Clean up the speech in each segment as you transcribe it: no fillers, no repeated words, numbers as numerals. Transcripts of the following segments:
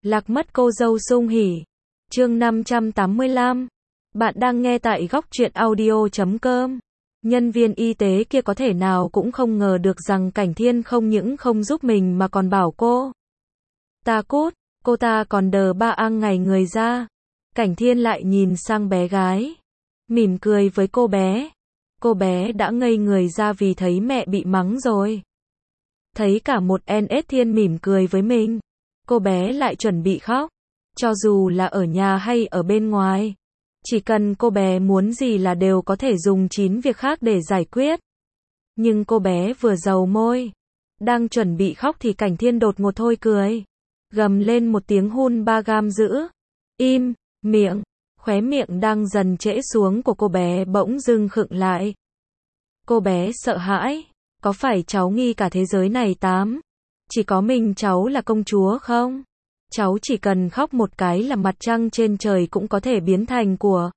Lạc mất cô dâu sung hỉ. Chương 585. Bạn đang nghe tại góc truyện audio.com. Nhân viên y tế kia có thể nào cũng không ngờ được rằng Cảnh Thiên không những không giúp mình mà còn bảo cô ta cút, cô ta còn đờ ba ang ngày người ra. Cảnh Thiên lại nhìn sang bé gái, mỉm cười với cô bé. Cô bé đã ngây người ra vì thấy mẹ bị mắng rồi. Thấy cả một NS Thiên mỉm cười với mình, cô bé lại chuẩn bị khóc. Cho dù là ở nhà hay ở bên ngoài, chỉ cần cô bé muốn gì là đều có thể dùng 9 việc khác để giải quyết. Nhưng cô bé vừa dầu môi, đang chuẩn bị khóc thì Cảnh Thiên đột ngột thôi cười, gầm lên một tiếng hun ba gam dữ. Im miệng. Khóe miệng đang dần trễ xuống của cô bé bỗng dưng khựng lại. Cô bé sợ hãi. Có phải cháu nghi cả thế giới này chỉ có mình cháu là công chúa không? Cháu chỉ cần khóc một cái là mặt trăng trên trời cũng có thể biến thành của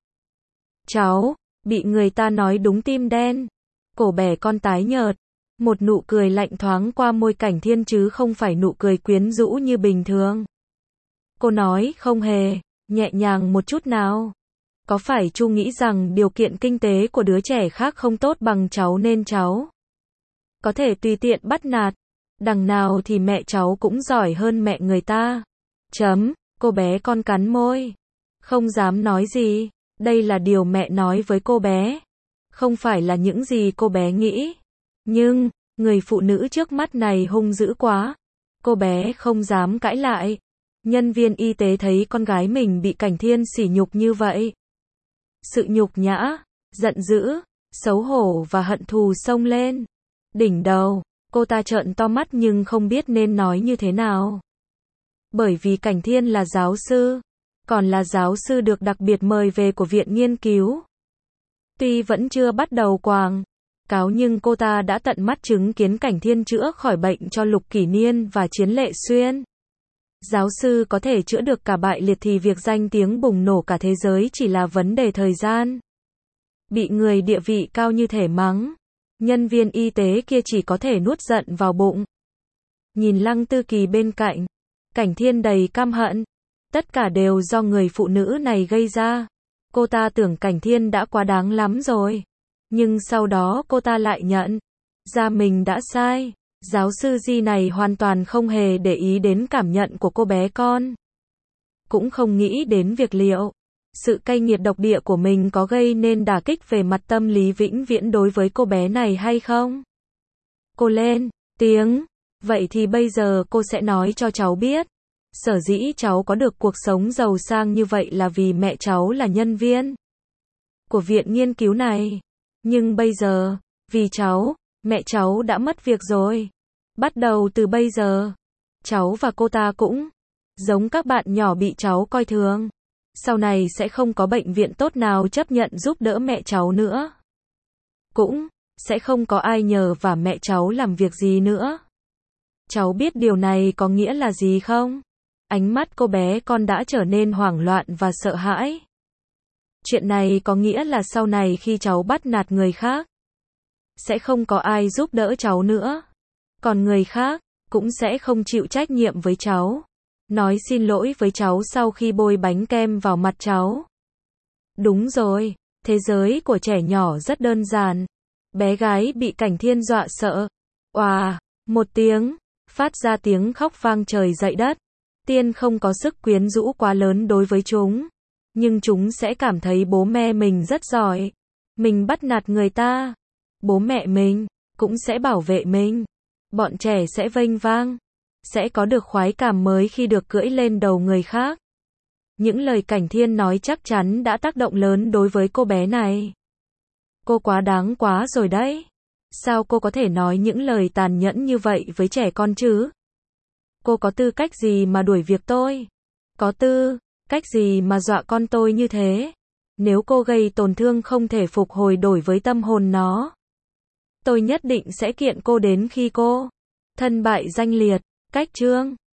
cháu. Bị người ta nói đúng tim đen. Cổ bé con tái nhợt. Một nụ cười lạnh thoáng qua môi Cảnh Thiên chứ không phải nụ cười quyến rũ như bình thường. Cô nói không hề nhẹ nhàng một chút nào. Có phải Chu nghĩ rằng điều kiện kinh tế của đứa trẻ khác không tốt bằng cháu nên cháu có thể tùy tiện bắt nạt? Đằng nào thì mẹ cháu cũng giỏi hơn mẹ người ta. Cô bé con cắn môi, không dám nói gì. Đây là điều mẹ nói với cô bé, không phải là những gì cô bé nghĩ. Nhưng người phụ nữ trước mắt này hung dữ quá. Cô bé không dám cãi lại. Nhân viên y tế thấy con gái mình bị Cảnh Thiên sỉ nhục như vậy, sự nhục nhã, giận dữ, xấu hổ và hận thù xông lên đỉnh đầu. Cô ta trợn to mắt nhưng không biết nên nói như thế nào. Bởi vì Cảnh Thiên là giáo sư, còn là giáo sư được đặc biệt mời về của viện nghiên cứu. Tuy vẫn chưa bắt đầu quảng cáo nhưng cô ta đã tận mắt chứng kiến Cảnh Thiên chữa khỏi bệnh cho Lục Kỷ Niên và Chiến Lệ Xuyên. Giáo sư có thể chữa được cả bại liệt thì việc danh tiếng bùng nổ cả thế giới chỉ là vấn đề thời gian. Bị người địa vị cao như thể mắng, nhân viên y tế kia chỉ có thể nuốt giận vào bụng. Nhìn Lăng Tư Kỳ bên cạnh, Cảnh Thiên đầy căm hận. Tất cả đều do người phụ nữ này gây ra. Cô ta tưởng Cảnh Thiên đã quá đáng lắm rồi. Nhưng sau đó cô ta lại nhận ra mình đã sai. Giáo sư Di này hoàn toàn không hề để ý đến cảm nhận của cô bé con. Cũng không nghĩ đến việc liệu sự cay nghiệt độc địa của mình có gây nên đả kích về mặt tâm lý vĩnh viễn đối với cô bé này hay không. Cô lên tiếng. Vậy thì bây giờ cô sẽ nói cho cháu biết. Sở dĩ cháu có được cuộc sống giàu sang như vậy là vì mẹ cháu là nhân viên của viện nghiên cứu này. Nhưng bây giờ, vì cháu, mẹ cháu đã mất việc rồi. Bắt đầu từ bây giờ, cháu và cô ta cũng giống các bạn nhỏ bị cháu coi thường. Sau này sẽ không có bệnh viện tốt nào chấp nhận giúp đỡ mẹ cháu nữa. Cũng sẽ không có ai nhờ vả mẹ cháu làm việc gì nữa. Cháu biết điều này có nghĩa là gì không? Ánh mắt cô bé con đã trở nên hoảng loạn và sợ hãi. Chuyện này có nghĩa là sau này khi cháu bắt nạt người khác, sẽ không có ai giúp đỡ cháu nữa. Còn người khác cũng sẽ không chịu trách nhiệm với cháu, nói xin lỗi với cháu sau khi bôi bánh kem vào mặt cháu. Đúng rồi, thế giới của trẻ nhỏ rất đơn giản. Bé gái bị Cảnh Thiên dọa sợ. Oà, một tiếng, phát ra tiếng khóc vang trời dậy đất. Tiên không có sức quyến rũ quá lớn đối với chúng, nhưng chúng sẽ cảm thấy bố mẹ mình rất giỏi. Mình bắt nạt người ta, bố mẹ mình cũng sẽ bảo vệ mình. Bọn trẻ sẽ vênh vang, sẽ có được khoái cảm mới khi được cưỡi lên đầu người khác. Những lời Cảnh Thiên nói chắc chắn đã tác động lớn đối với cô bé này. Cô quá đáng quá rồi đấy. Sao cô có thể nói những lời tàn nhẫn như vậy với trẻ con chứ? Cô có tư cách gì mà đuổi việc tôi? Có tư cách gì mà dọa con tôi như thế? Nếu cô gây tổn thương không thể phục hồi đổi với tâm hồn nó, tôi nhất định sẽ kiện cô đến khi cô thân bại danh liệt. Cách chương